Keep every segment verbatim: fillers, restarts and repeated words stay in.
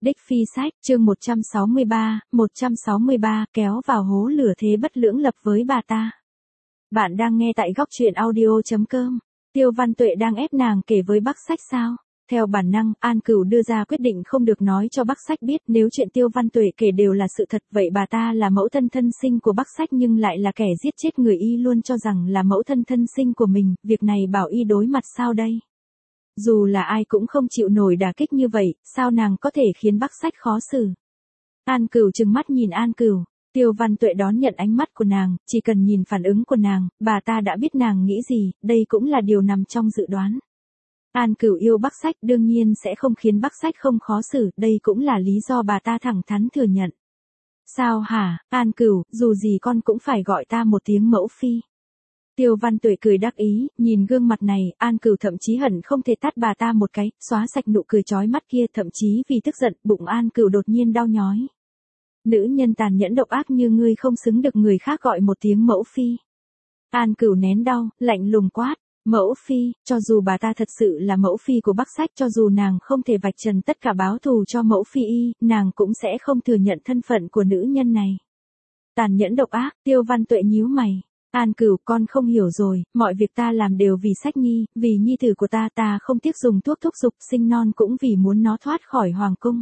Đích Phi Sách, chương một trăm sáu mươi ba, một trăm sáu mươi ba, kéo vào hố lửa thế bất lưỡng lập với bà ta. Bạn đang nghe tại góc truyện audio chấm com. Tiêu Văn Tuệ đang ép nàng kể với Bắc Sách sao? Theo bản năng, An Cửu đưa ra quyết định không được nói cho Bắc Sách biết, nếu chuyện Tiêu Văn Tuệ kể đều là sự thật, vậy bà ta là mẫu thân thân sinh của Bắc Sách nhưng lại là kẻ giết chết người y luôn cho rằng là mẫu thân thân sinh của mình, việc này bảo y đối mặt sao đây? Dù là ai cũng không chịu nổi đả kích như vậy, sao nàng có thể khiến Bắc Sách khó xử? An Cửu trừng mắt nhìn An Cửu. Tiêu Văn Tuệ đón nhận ánh mắt của nàng, chỉ cần nhìn phản ứng của nàng, bà ta đã biết nàng nghĩ gì, đây cũng là điều nằm trong dự đoán. An Cửu yêu Bắc Sách đương nhiên sẽ không khiến Bắc Sách không khó xử, đây cũng là lý do bà ta thẳng thắn thừa nhận. Sao hả, An Cửu, dù gì con cũng phải gọi ta một tiếng mẫu phi. Tiêu Văn Tuệ cười đắc ý, nhìn gương mặt này, An Cửu thậm chí hận không thể tát bà ta một cái, xóa sạch nụ cười chói mắt kia, thậm chí vì tức giận, bụng An Cửu đột nhiên đau nhói. Nữ nhân tàn nhẫn độc ác như ngươi không xứng được người khác gọi một tiếng mẫu phi. An Cửu nén đau, lạnh lùng quát, mẫu phi, cho dù bà ta thật sự là mẫu phi của Bắc Sách, cho dù nàng không thể vạch trần tất cả báo thù cho mẫu phi y, nàng cũng sẽ không thừa nhận thân phận của nữ nhân này. Tàn nhẫn độc ác, Tiêu Văn Tuệ nhíu mày. An Cửu, con không hiểu rồi, mọi việc ta làm đều vì Sách Nhi, vì nhi tử của ta, ta không tiếc dùng thuốc thúc giục sinh non cũng vì muốn nó thoát khỏi hoàng cung.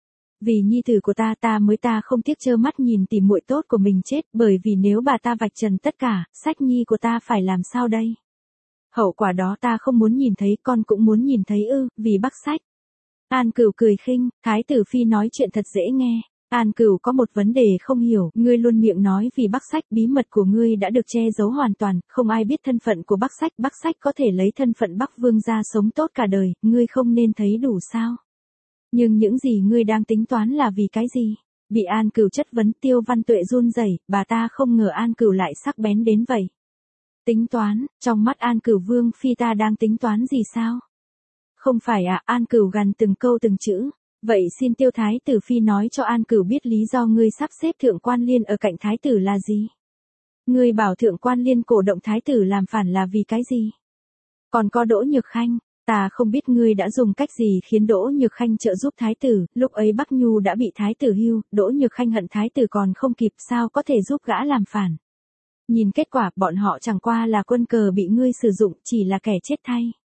Vì nhi tử của ta, ta mới ta không tiếc trơ mắt nhìn tìm muội tốt của mình chết, bởi vì nếu bà ta vạch trần tất cả, Sách Nhi của ta phải làm sao đây? Hậu quả đó ta không muốn nhìn thấy, con cũng muốn nhìn thấy ư, vì Bắc Sách. An Cửu cười khinh, Thái tử phi nói chuyện thật dễ nghe. An Cửu có một vấn đề không hiểu, ngươi luôn miệng nói vì Bắc Sách, bí mật của ngươi đã được che giấu hoàn toàn, không ai biết thân phận của Bắc Sách, Bắc Sách có thể lấy thân phận Bắc Vương gia sống tốt cả đời, ngươi không nên thấy đủ sao? Nhưng những gì ngươi đang tính toán là vì cái gì? Bị An Cửu chất vấn, Tiêu Văn Tuệ run rẩy, bà ta không ngờ An Cửu lại sắc bén đến vậy. Tính toán, trong mắt An Cửu Vương phi ta đang tính toán gì sao? Không phải à, An Cửu gằn từng câu từng chữ. Vậy xin Tiêu Thái tử phi nói cho An Cửu biết lý do ngươi sắp xếp Thượng Quan Liên ở cạnh Thái tử là gì? Ngươi bảo Thượng Quan Liên cổ động Thái tử làm phản là vì cái gì? Còn có Đỗ Nhược Khanh, ta không biết ngươi đã dùng cách gì khiến Đỗ Nhược Khanh trợ giúp Thái tử, lúc ấy Bắc Nhu đã bị Thái tử hưu, Đỗ Nhược Khanh hận Thái tử còn không kịp, sao có thể giúp gã làm phản? Nhìn kết quả, bọn họ chẳng qua là quân cờ bị ngươi sử dụng, chỉ là kẻ chết thay.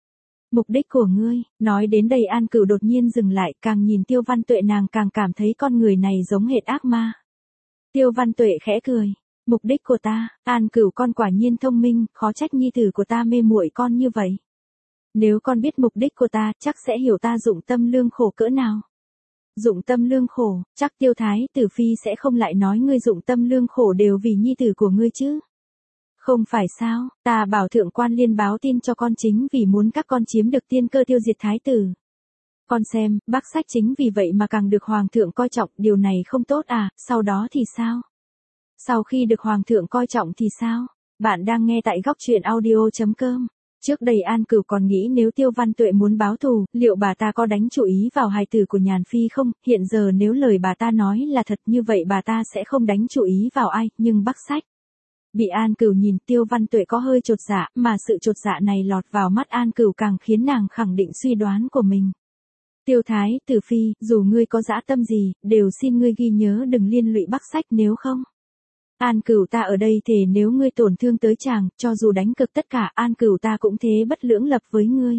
Mục đích của ngươi, nói đến đây An Cửu đột nhiên dừng lại, càng nhìn Tiêu Văn Tuệ nàng càng cảm thấy con người này giống hệt ác ma. Tiêu Văn Tuệ khẽ cười, mục đích của ta, An Cửu con quả nhiên thông minh, khó trách nhi tử của ta mê muội con như vậy. Nếu con biết mục đích của ta, chắc sẽ hiểu ta dụng tâm lương khổ cỡ nào. Dụng tâm lương khổ, chắc Tiêu Thái tử phi sẽ không lại nói ngươi dụng tâm lương khổ đều vì nhi tử của ngươi chứ. Không phải sao, ta bảo Thượng Quan Liên báo tin cho con chính vì muốn các con chiếm được tiên cơ tiêu diệt Thái tử. Con xem, Bắc Sách chính vì vậy mà càng được Hoàng thượng coi trọng, điều này không tốt à, sau đó thì sao? Sau khi được Hoàng thượng coi trọng thì sao? Bạn đang nghe tại góc truyện audio chấm com. Trước đây An Cửu còn nghĩ nếu Tiêu Văn Tuệ muốn báo thù, liệu bà ta có đánh chủ ý vào hài tử của Nhàn Phi không? Hiện giờ nếu lời bà ta nói là thật như vậy bà ta sẽ không đánh chủ ý vào ai, nhưng Bắc Sách. Bị An Cửu nhìn, Tiêu Văn Tuệ có hơi chột dạ, mà sự chột dạ này lọt vào mắt An Cửu càng khiến nàng khẳng định suy đoán của mình. Tiêu Thái tử phi, dù ngươi có dã tâm gì, đều xin ngươi ghi nhớ đừng liên lụy Bắc Sách nếu không. An Cửu ta ở đây thề nếu ngươi tổn thương tới chàng, cho dù đánh cực tất cả, An Cửu ta cũng thế bất lưỡng lập với ngươi.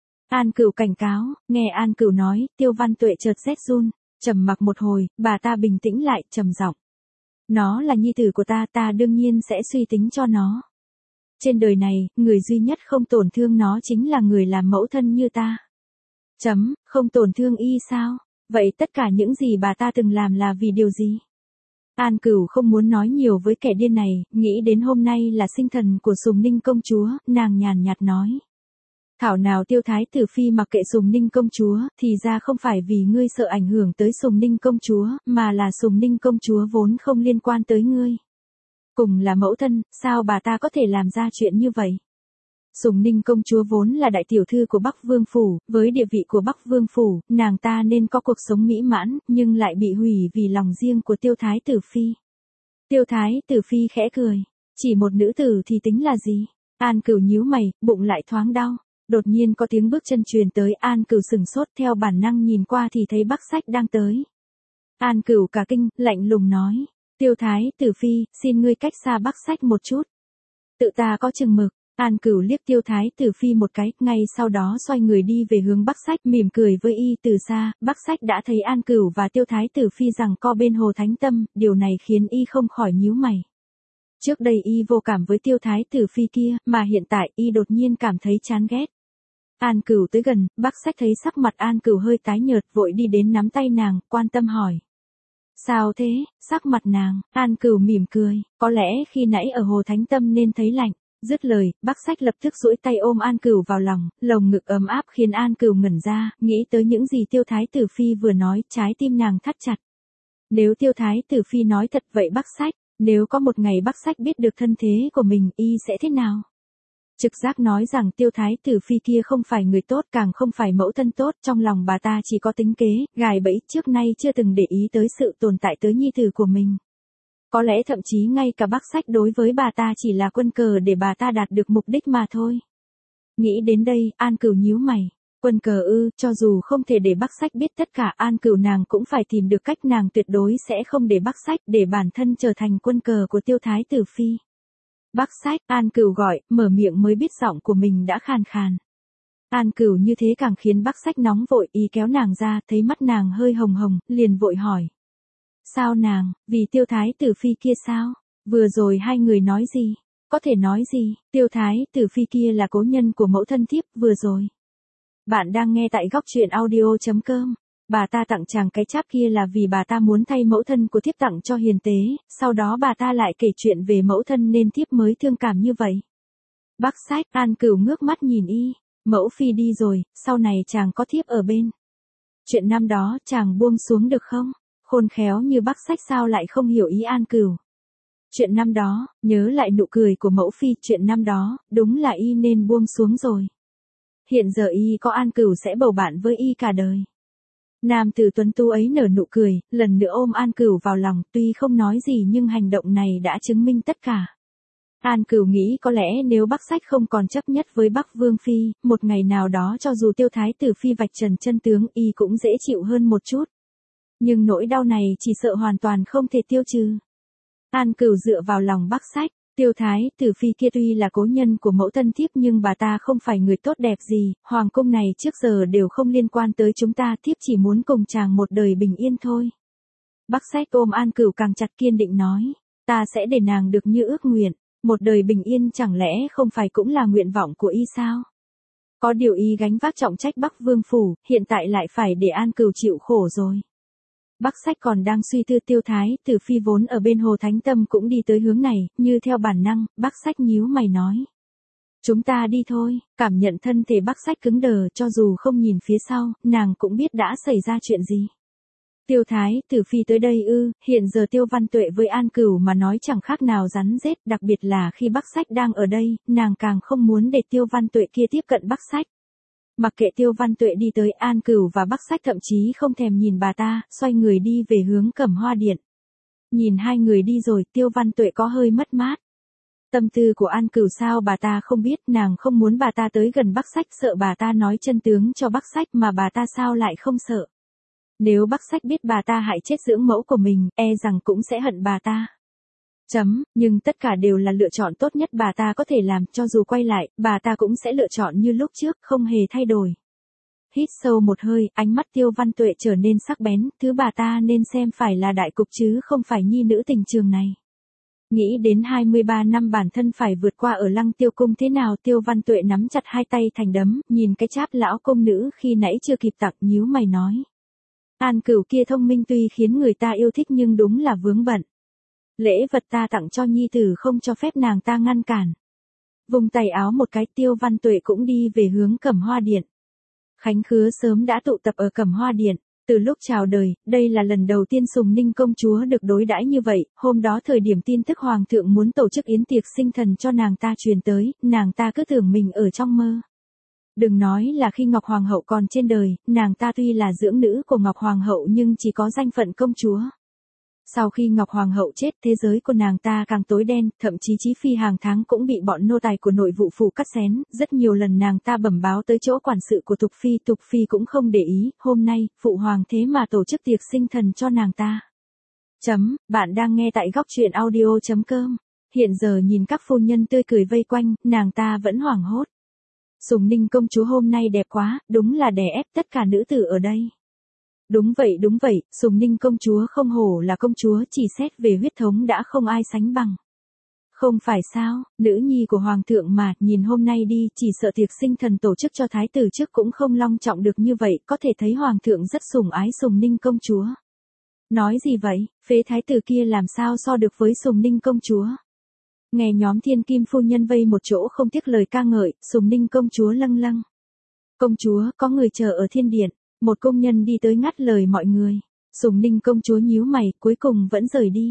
An Cửu cảnh cáo, nghe An Cửu nói, Tiêu Văn Tuệ chợt rét run, trầm mặc một hồi, bà ta bình tĩnh lại, trầm giọng. Nó là nhi tử của ta, ta đương nhiên sẽ suy tính cho nó. Trên đời này, người duy nhất không tổn thương nó chính là người làm mẫu thân như ta. Chấm, không tổn thương y sao? Vậy tất cả những gì bà ta từng làm là vì điều gì? An Cửu không muốn nói nhiều với kẻ điên này, nghĩ đến hôm nay là sinh thần của Sùng Ninh công chúa, nàng nhàn nhạt nói. Thảo nào Tiêu Thái tử phi mặc kệ Sùng Ninh công chúa, thì ra không phải vì ngươi sợ ảnh hưởng tới Sùng Ninh công chúa, mà là Sùng Ninh công chúa vốn không liên quan tới ngươi. Cùng là mẫu thân, sao bà ta có thể làm ra chuyện như vậy? Sùng Ninh công chúa vốn là đại tiểu thư của Bắc Vương phủ, với địa vị của Bắc Vương phủ, nàng ta nên có cuộc sống mỹ mãn, nhưng lại bị hủy vì lòng riêng của Tiêu Thái tử phi. Tiêu Thái tử phi khẽ cười, chỉ một nữ tử thì tính là gì? An Cửu nhíu mày, bụng lại thoáng đau. Đột nhiên có tiếng bước chân truyền tới, An Cửu sửng sốt, theo bản năng nhìn qua thì thấy Bắc Sách đang tới. An Cửu cả kinh, lạnh lùng nói, Tiêu Thái Tử Phi, xin ngươi cách xa Bắc Sách một chút. Tự ta có chừng mực. An Cửu liếc Tiêu Thái Tử Phi một cái, ngay sau đó xoay người đi về hướng Bắc Sách, mỉm cười với y. Từ xa, Bắc Sách đã thấy An Cửu và Tiêu Thái Tử Phi giằng co bên hồ Thánh Tâm, điều này khiến y không khỏi nhíu mày. Trước đây y vô cảm với Tiêu Thái Tử Phi kia, mà hiện tại y đột nhiên cảm thấy chán ghét. An Cửu tới gần, Bắc Sách thấy sắc mặt An Cửu hơi tái nhợt, vội đi đến nắm tay nàng, quan tâm hỏi. Sao thế? Sắc mặt nàng, An Cửu mỉm cười, có lẽ khi nãy ở hồ Thánh Tâm nên thấy lạnh. Dứt lời, Bắc Sách lập tức duỗi tay ôm An Cửu vào lòng, lồng ngực ấm áp khiến An Cửu ngẩn ra, nghĩ tới những gì Tiêu Thái Tử Phi vừa nói, trái tim nàng thắt chặt. Nếu Tiêu Thái Tử Phi nói thật vậy Bắc Sách, nếu có một ngày Bắc Sách biết được thân thế của mình, y sẽ thế nào? Trực giác nói rằng Tiêu Thái Tử Phi kia không phải người tốt, càng không phải mẫu thân tốt, trong lòng bà ta chỉ có tính kế, gài bẫy, trước nay chưa từng để ý tới sự tồn tại tới nhi tử của mình. Có lẽ thậm chí ngay cả Bắc Sách đối với bà ta chỉ là quân cờ để bà ta đạt được mục đích mà thôi. Nghĩ đến đây, An Cửu nhíu mày. Quân cờ ư, cho dù không thể để Bắc Sách biết tất cả, An Cửu nàng cũng phải tìm được cách, nàng tuyệt đối sẽ không để Bắc Sách, để bản thân trở thành quân cờ của Tiêu Thái Tử Phi. Bắc Sách, An Cửu gọi, mở miệng mới biết giọng của mình đã khàn khàn. An Cửu như thế càng khiến Bắc Sách nóng vội, y kéo nàng ra, thấy mắt nàng hơi hồng hồng, liền vội hỏi. Sao nàng, vì Tiêu Thái Tử Phi kia sao? Vừa rồi hai người nói gì? Có thể nói gì? Tiêu Thái Tử Phi kia là cố nhân của mẫu thân thiếp, vừa rồi. Bạn đang nghe tại góc truyện audio chấm com. Bà ta tặng chàng cái cháp kia là vì bà ta muốn thay mẫu thân của thiếp tặng cho hiền tế, sau đó bà ta lại kể chuyện về mẫu thân nên thiếp mới thương cảm như vậy. Bắc Sách, An Cửu ngước mắt nhìn y, mẫu phi đi rồi, sau này chàng có thiếp ở bên. Chuyện năm đó chàng buông xuống được không? Khôn khéo như Bắc Sách sao lại không hiểu ý An Cửu. Chuyện năm đó, nhớ lại nụ cười của mẫu phi, chuyện năm đó, đúng là y nên buông xuống rồi. Hiện giờ y có An Cửu sẽ bầu bạn với y cả đời. Nam tử tuấn tú ấy nở nụ cười, lần nữa ôm An Cửu vào lòng, tuy không nói gì nhưng hành động này đã chứng minh tất cả. An Cửu nghĩ có lẽ nếu Bắc Sách không còn chấp nhất với Bắc Vương Phi, một ngày nào đó cho dù Tiêu Thái Tử Phi vạch trần chân tướng, y cũng dễ chịu hơn một chút. Nhưng nỗi đau này chỉ sợ hoàn toàn không thể tiêu trừ. An Cửu dựa vào lòng Bắc Sách, Tiêu Thái Tử Phi kia tuy là cố nhân của mẫu thân thiếp nhưng bà ta không phải người tốt đẹp gì, hoàng cung này trước giờ đều không liên quan tới chúng ta, thiếp chỉ muốn cùng chàng một đời bình yên thôi. Bắc Sách ôm An Cửu càng chặt, kiên định nói, ta sẽ để nàng được như ước nguyện, một đời bình yên chẳng lẽ không phải cũng là nguyện vọng của y sao? Có điều y gánh vác trọng trách Bắc Vương Phủ, hiện tại lại phải để An Cửu chịu khổ rồi. Bắc Sách còn đang suy tư, Tiêu Thái Tử Phi vốn ở bên hồ Thánh Tâm cũng đi tới hướng này, như theo bản năng, Bắc Sách nhíu mày nói. Chúng ta đi thôi, cảm nhận thân thể Bắc Sách cứng đờ, cho dù không nhìn phía sau, nàng cũng biết đã xảy ra chuyện gì. Tiêu Thái Tử Phi tới đây ư, hiện giờ Tiêu Văn Tuệ với An Cửu mà nói chẳng khác nào rắn rết, đặc biệt là khi Bắc Sách đang ở đây, nàng càng không muốn để Tiêu Văn Tuệ kia tiếp cận Bắc Sách. Mặc kệ Tiêu Văn Tuệ đi tới, An Cửu và Bắc Sách thậm chí không thèm nhìn bà ta, xoay người đi về hướng Cẩm Hoa Điện. Nhìn hai người đi rồi, Tiêu Văn Tuệ có hơi mất mát. Tâm tư của An Cửu sao bà ta không biết, nàng không muốn bà ta tới gần Bắc Sách, sợ bà ta nói chân tướng cho Bắc Sách, mà bà ta sao lại không sợ. Nếu Bắc Sách biết bà ta hại chết dưỡng mẫu của mình, e rằng cũng sẽ hận bà ta. Chấm, nhưng tất cả đều là lựa chọn tốt nhất bà ta có thể làm, cho dù quay lại, bà ta cũng sẽ lựa chọn như lúc trước, không hề thay đổi. Hít sâu một hơi, ánh mắt Tiêu Văn Tuệ trở nên sắc bén, thứ bà ta nên xem phải là đại cục chứ không phải nhi nữ tình trường này. Nghĩ đến hai mươi ba năm bản thân phải vượt qua ở Lăng Tiêu Cung thế nào, Tiêu Văn Tuệ nắm chặt hai tay thành đấm, nhìn cái cháp lão công nữ khi nãy chưa kịp tặng, nhíu mày nói. An Cửu kia thông minh tuy khiến người ta yêu thích nhưng đúng là vướng bận. Lễ vật ta tặng cho nhi tử không cho phép nàng ta ngăn cản. Vùng tay áo một cái, Tiêu Văn Tuệ cũng đi về hướng Cẩm Hoa Điện. Khánh Khứa sớm đã tụ tập ở Cẩm Hoa Điện. Từ lúc chào đời, đây là lần đầu tiên Sùng Ninh công chúa được đối đãi như vậy. Hôm đó thời điểm tin tức hoàng thượng muốn tổ chức yến tiệc sinh thần cho nàng ta truyền tới, nàng ta cứ tưởng mình ở trong mơ. Đừng nói là khi Ngọc Hoàng hậu còn trên đời, nàng ta tuy là dưỡng nữ của Ngọc Hoàng hậu nhưng chỉ có danh phận công chúa. Sau khi Ngọc Hoàng hậu chết, thế giới của nàng ta càng tối đen, thậm chí Chí Phi hàng tháng cũng bị bọn nô tài của nội vụ phủ cắt xén, rất nhiều lần nàng ta bẩm báo tới chỗ quản sự của Tục Phi, Tục Phi cũng không để ý, hôm nay, phụ hoàng thế mà tổ chức tiệc sinh thần cho nàng ta. Chấm, bạn đang nghe tại góc truyện audio.com. Hiện giờ nhìn các phu nhân tươi cười vây quanh, nàng ta vẫn hoảng hốt. Sùng Ninh công chúa hôm nay đẹp quá, đúng là đè ép tất cả nữ tử ở đây. Đúng vậy đúng vậy, Sùng Ninh công chúa không hổ là công chúa, chỉ xét về huyết thống đã không ai sánh bằng. Không phải sao, nữ nhi của hoàng thượng mà, nhìn hôm nay đi, chỉ sợ tiệc sinh thần tổ chức cho thái tử trước cũng không long trọng được như vậy, có thể thấy hoàng thượng rất sủng ái Sùng Ninh công chúa. Nói gì vậy, phế thái tử kia làm sao so được với Sùng Ninh công chúa. Nghe nhóm thiên kim phu nhân vây một chỗ không tiếc lời ca ngợi, Sùng Ninh công chúa lâng lâng. Công chúa, có người chờ ở thiên điện. Một công nhân đi tới ngắt lời mọi người. Sùng Ninh công chúa nhíu mày, cuối cùng vẫn rời đi.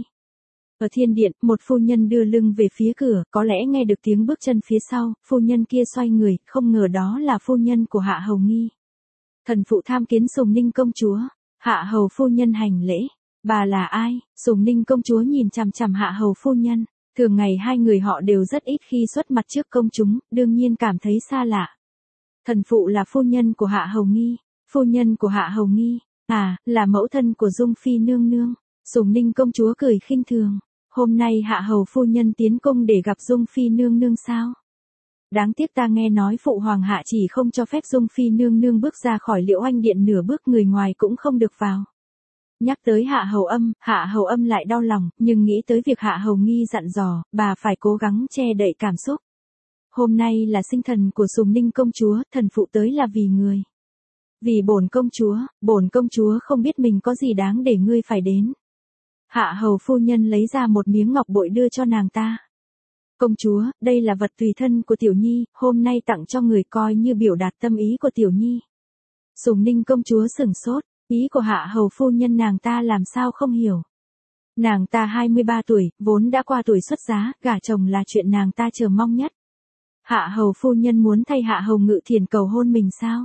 Ở thiên điện, một phu nhân đưa lưng về phía cửa, có lẽ nghe được tiếng bước chân phía sau, phu nhân kia xoay người, không ngờ đó là phu nhân của Hạ Hầu Nghi. Thần phụ tham kiến Sùng Ninh công chúa. Hạ Hầu phu nhân hành lễ. Bà là ai? Sùng Ninh công chúa nhìn chằm chằm Hạ Hầu phu nhân. Thường ngày hai người họ đều rất ít khi xuất mặt trước công chúng, đương nhiên cảm thấy xa lạ. Thần phụ là phu nhân của Hạ Hầu Nghi. Phu nhân của Hạ Hầu Nghi, à, là mẫu thân của Dung Phi nương nương. Sùng Ninh công chúa cười khinh thường. Hôm nay Hạ Hầu phu nhân tiến cung để gặp Dung Phi nương nương sao? Đáng tiếc ta nghe nói phụ hoàng hạ chỉ không cho phép Dung Phi nương nương bước ra khỏi Liễu Anh điện nửa bước, người ngoài cũng không được vào. Nhắc tới Hạ Hầu Âm, Hạ Hầu Âm lại đau lòng, nhưng nghĩ tới việc Hạ Hầu Nghi dặn dò, bà phải cố gắng che đậy cảm xúc. Hôm nay là sinh thần của Sùng Ninh công chúa, thần phụ tới là vì người. Vì bổn công chúa, bổn công chúa không biết mình có gì đáng để ngươi phải đến. Hạ Hầu phu nhân lấy ra một miếng ngọc bội đưa cho nàng ta. Công chúa, đây là vật tùy thân của Tiểu Nhi, hôm nay tặng cho người, coi như biểu đạt tâm ý của Tiểu Nhi. Sùng Ninh công chúa sửng sốt, ý của Hạ Hầu phu nhân nàng ta làm sao không hiểu. Nàng ta hai mươi ba tuổi, vốn đã qua tuổi xuất giá, gả chồng là chuyện nàng ta chờ mong nhất. Hạ Hầu phu nhân muốn thay Hạ Hầu Ngự Thiền cầu hôn mình sao?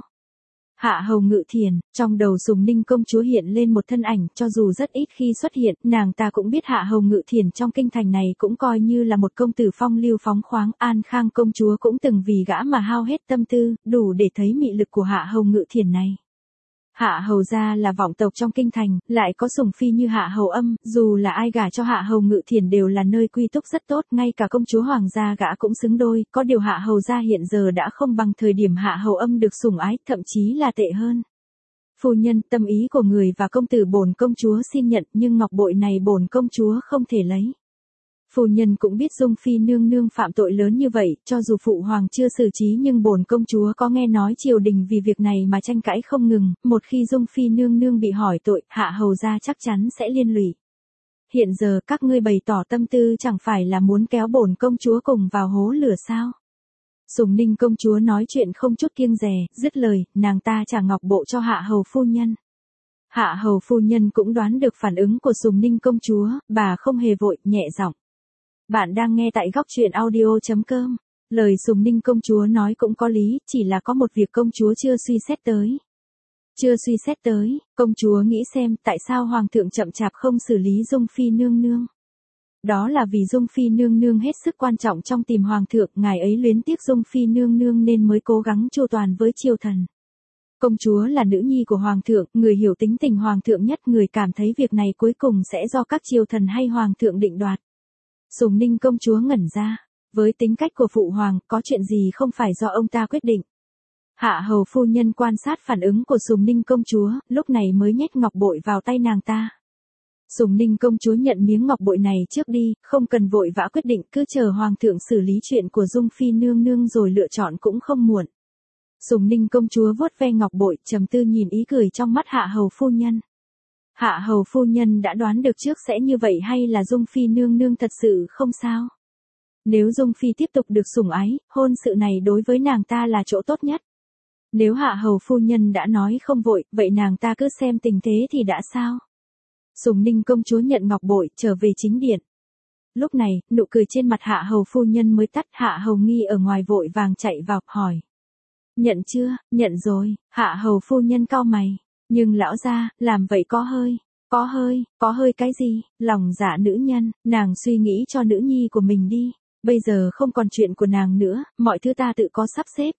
Hạ Hầu Ngự Thiền, trong đầu Sùng Ninh công chúa hiện lên một thân ảnh, cho dù rất ít khi xuất hiện, nàng ta cũng biết Hạ Hầu Ngự Thiền trong kinh thành này cũng coi như là một công tử phong lưu phóng khoáng, An Khang công chúa cũng từng vì gã mà hao hết tâm tư, đủ để thấy mị lực của Hạ Hầu Ngự Thiền này. Hạ Hầu gia là vọng tộc trong kinh thành, lại có sủng phi như Hạ Hầu Âm, dù là ai gả cho Hạ Hầu Ngự Thiền đều là nơi quy túc rất tốt, ngay cả công chúa hoàng gia gã cũng xứng đôi, có điều Hạ Hầu gia hiện giờ đã không bằng thời điểm Hạ Hầu Âm được sủng ái, thậm chí là tệ hơn. Phu nhân, tâm ý của người và công tử bổn công chúa xin nhận, nhưng ngọc bội này bổn công chúa không thể lấy. Phu nhân cũng biết Dung Phi nương nương phạm tội lớn như vậy, cho dù phụ hoàng chưa xử trí nhưng bổn công chúa có nghe nói triều đình vì việc này mà tranh cãi không ngừng, một khi Dung Phi nương nương bị hỏi tội, Hạ Hầu gia chắc chắn sẽ liên lụy. Hiện giờ các ngươi bày tỏ tâm tư chẳng phải là muốn kéo bổn công chúa cùng vào hố lửa sao? Sùng Ninh công chúa nói chuyện không chút kiêng dè, dứt lời, nàng ta trả ngọc bộ cho Hạ Hầu phu nhân. Hạ Hầu phu nhân cũng đoán được phản ứng của Sùng Ninh công chúa, bà không hề vội, nhẹ giọng. Bạn đang nghe tại góc truyện audio.com. Lời Sùng Ninh công chúa nói cũng có lý, chỉ là có một việc công chúa chưa suy xét tới. Chưa suy xét tới, công chúa nghĩ xem tại sao hoàng thượng chậm chạp không xử lý Dung Phi nương nương. Đó là vì Dung Phi nương nương hết sức quan trọng trong tìm hoàng thượng, ngài ấy luyến tiếc Dung Phi nương nương nên mới cố gắng chu toàn với triều thần. Công chúa là nữ nhi của hoàng thượng, người hiểu tính tình hoàng thượng nhất, người cảm thấy việc này cuối cùng sẽ do các triều thần hay hoàng thượng định đoạt. Sùng Ninh công chúa ngẩn ra, với tính cách của phụ hoàng, có chuyện gì không phải do ông ta quyết định. Hạ Hầu phu nhân quan sát phản ứng của Sùng Ninh công chúa, lúc này mới nhét ngọc bội vào tay nàng ta. Sùng Ninh công chúa nhận miếng ngọc bội này trước đi, không cần vội vã quyết định, cứ chờ hoàng thượng xử lý chuyện của Dung Phi nương nương rồi lựa chọn cũng không muộn. Sùng Ninh công chúa vuốt ve ngọc bội, trầm tư nhìn ý cười trong mắt Hạ Hầu phu nhân. Hạ Hầu phu nhân đã đoán được trước sẽ như vậy hay là Dung Phi nương nương thật sự không sao? Nếu Dung Phi tiếp tục được sủng ái, hôn sự này đối với nàng ta là chỗ tốt nhất. Nếu Hạ Hầu phu nhân đã nói không vội, vậy nàng ta cứ xem tình thế thì đã sao? Sùng Ninh công chúa nhận ngọc bội, trở về chính điện. Lúc này, nụ cười trên mặt Hạ Hầu phu nhân mới tắt, Hạ Hầu Nghi ở ngoài vội vàng chạy vào, hỏi. Nhận chưa? Nhận rồi. Hạ Hầu phu nhân cau mày. Nhưng lão gia, làm vậy có hơi. Có hơi, có hơi cái gì, lòng dạ nữ nhân, nàng suy nghĩ cho nữ nhi của mình đi. Bây giờ không còn chuyện của nàng nữa, mọi thứ ta tự có sắp xếp.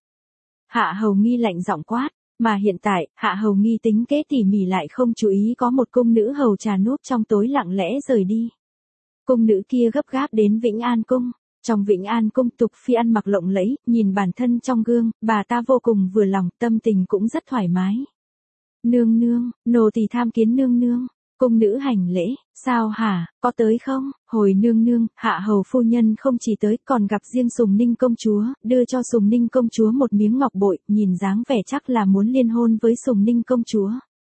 Hạ Hầu Nghi lạnh giọng quát, mà hiện tại, Hạ Hầu Nghi tính kế tỉ mỉ lại không chú ý có một cung nữ hầu trà núp trong tối lặng lẽ rời đi. Cung nữ kia gấp gáp đến Vĩnh An Cung. Trong Vĩnh An Cung Tục Phi ăn mặc lộng lẫy, nhìn bản thân trong gương, bà ta vô cùng vừa lòng, tâm tình cũng rất thoải mái. Nương nương, nô tỳ tham kiến nương nương. Cung nữ hành lễ, sao hả, có tới không? Hồi nương nương, Hạ hầu phu nhân không chỉ tới còn gặp riêng Sùng Ninh công chúa, đưa cho Sùng Ninh công chúa một miếng ngọc bội, nhìn dáng vẻ chắc là muốn liên hôn với Sùng Ninh công chúa.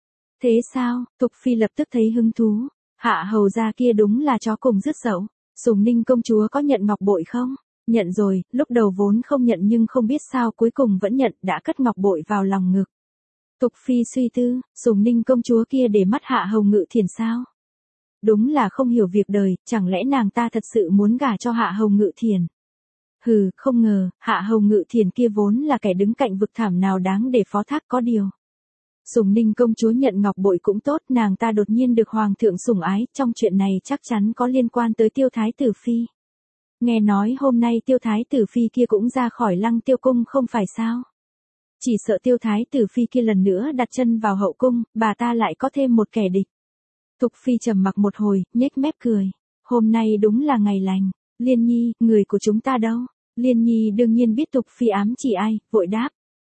Thế sao? Tục Phi lập tức thấy hứng thú. Hạ hầu gia kia đúng là chó cùng rứt dậu. Sùng Ninh công chúa có nhận ngọc bội không? Nhận rồi, lúc đầu vốn không nhận nhưng không biết sao cuối cùng vẫn nhận, đã cất ngọc bội vào lòng ngực. Tục Phi suy tư, Sùng Ninh công chúa kia để mắt Hạ hầu Ngự Thiền sao? Đúng là không hiểu việc đời, chẳng lẽ nàng ta thật sự muốn gả cho Hạ hầu Ngự Thiền? Hừ, không ngờ, Hạ hầu Ngự Thiền kia vốn là kẻ đứng cạnh vực thẳm nào đáng để phó thác có điều. Sùng Ninh công chúa nhận ngọc bội cũng tốt, nàng ta đột nhiên được hoàng thượng sủng ái, trong chuyện này chắc chắn có liên quan tới Tiêu Thái tử Phi. Nghe nói hôm nay Tiêu Thái tử Phi kia cũng ra khỏi Lăng Tiêu cung không phải sao? Chỉ sợ Tiêu Thái tử Phi kia lần nữa đặt chân vào hậu cung, bà ta lại có thêm một kẻ địch. Tục Phi trầm mặc một hồi, nhếch mép cười. Hôm nay đúng là ngày lành. Liên Nhi, người của chúng ta đâu? Liên Nhi đương nhiên biết Tục Phi ám chỉ ai, vội đáp.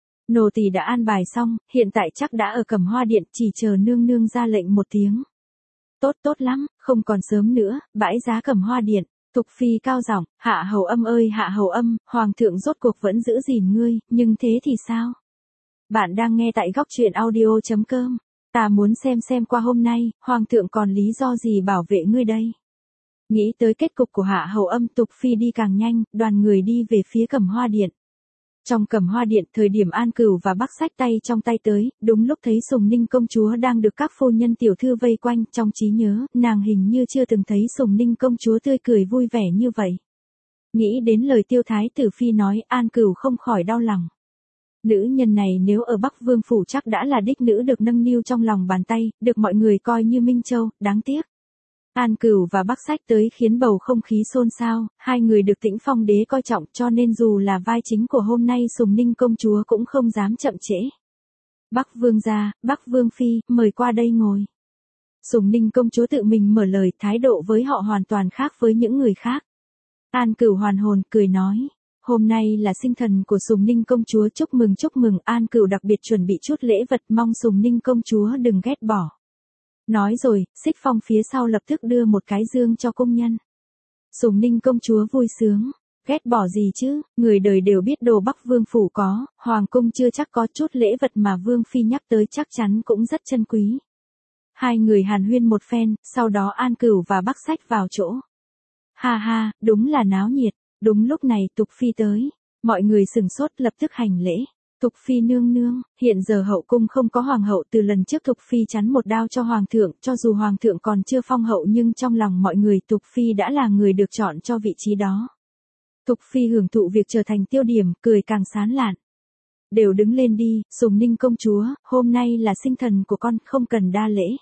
Nô tỳ đã an bài xong, hiện tại chắc đã ở Cẩm Hoa Điện, chỉ chờ nương nương ra lệnh một tiếng. Tốt tốt lắm, không còn sớm nữa, bãi giá Cẩm Hoa Điện. Tục Phi cao giọng, Hạ hầu âm ơi Hạ hầu âm, hoàng thượng rốt cuộc vẫn giữ gìn ngươi, nhưng thế thì sao? Bạn đang nghe tại góc truyện audio chấm com. Ta muốn xem xem qua hôm nay, hoàng thượng còn lý do gì bảo vệ ngươi đây? Nghĩ tới kết cục của Hạ hầu âm, Tục Phi đi càng nhanh, đoàn người đi về phía Cẩm Hoa Điện. Trong Cẩm Hoa Điện, thời điểm An Cửu và Bắc Sách tay trong tay tới, đúng lúc thấy Sùng Ninh công chúa đang được các phu nhân tiểu thư vây quanh, trong trí nhớ, nàng hình như chưa từng thấy Sùng Ninh công chúa tươi cười vui vẻ như vậy. Nghĩ đến lời Tiêu Thái tử Phi nói, An Cửu không khỏi đau lòng. Nữ nhân này nếu ở Bắc Vương phủ chắc đã là đích nữ được nâng niu trong lòng bàn tay, được mọi người coi như Minh Châu, đáng tiếc. An Cửu và Bắc Sách tới khiến bầu không khí xôn xao, hai người được Tĩnh Phong đế coi trọng cho nên dù là vai chính của hôm nay Sùng Ninh công chúa cũng không dám chậm trễ. Bắc Vương gia, Bắc Vương Phi, mời qua đây ngồi. Sùng Ninh công chúa tự mình mở lời, thái độ với họ hoàn toàn khác với những người khác. An Cửu hoàn hồn, cười nói. Hôm nay là sinh thần của Sùng Ninh công chúa, chúc mừng chúc mừng. An Cửu đặc biệt chuẩn bị chút lễ vật, mong Sùng Ninh công chúa đừng ghét bỏ. Nói rồi, Xích Phong phía sau lập tức đưa một cái dương cho công nhân. Sùng Ninh công chúa vui sướng. Ghét bỏ gì chứ, người đời đều biết đồ Bắc Vương phủ có, hoàng cung chưa chắc có, chút lễ vật mà Vương Phi nhắc tới chắc chắn cũng rất chân quý. Hai người hàn huyên một phen, sau đó An Cửu và Bắc Sách vào chỗ. Ha ha, đúng là náo nhiệt. Đúng lúc này Tục Phi tới. Mọi người sừng sốt lập tức hành lễ. Tục Phi nương nương, hiện giờ hậu cung không có hoàng hậu, từ lần trước Tục Phi chắn một đao cho hoàng thượng, cho dù hoàng thượng còn chưa phong hậu nhưng trong lòng mọi người Tục Phi đã là người được chọn cho vị trí đó. Tục Phi hưởng thụ việc trở thành tiêu điểm, cười càng sán lạn. Đều đứng lên đi, Sùng Ninh công chúa, hôm nay là sinh thần của con, không cần đa lễ.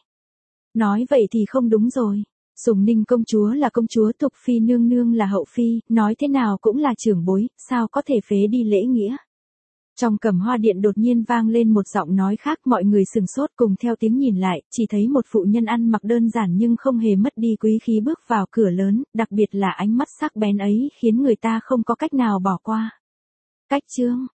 Nói vậy thì không đúng rồi. Sùng Ninh công chúa là công chúa, Tục Phi nương nương là hậu phi, nói thế nào cũng là trưởng bối, sao có thể phế đi lễ nghĩa. Trong Cẩm Hoa Điện đột nhiên vang lên một giọng nói khác, mọi người sừng sốt cùng theo tiếng nhìn lại, chỉ thấy một phụ nhân ăn mặc đơn giản nhưng không hề mất đi quý khí bước vào cửa lớn, đặc biệt là ánh mắt sắc bén ấy khiến người ta không có cách nào bỏ qua. Cách chương,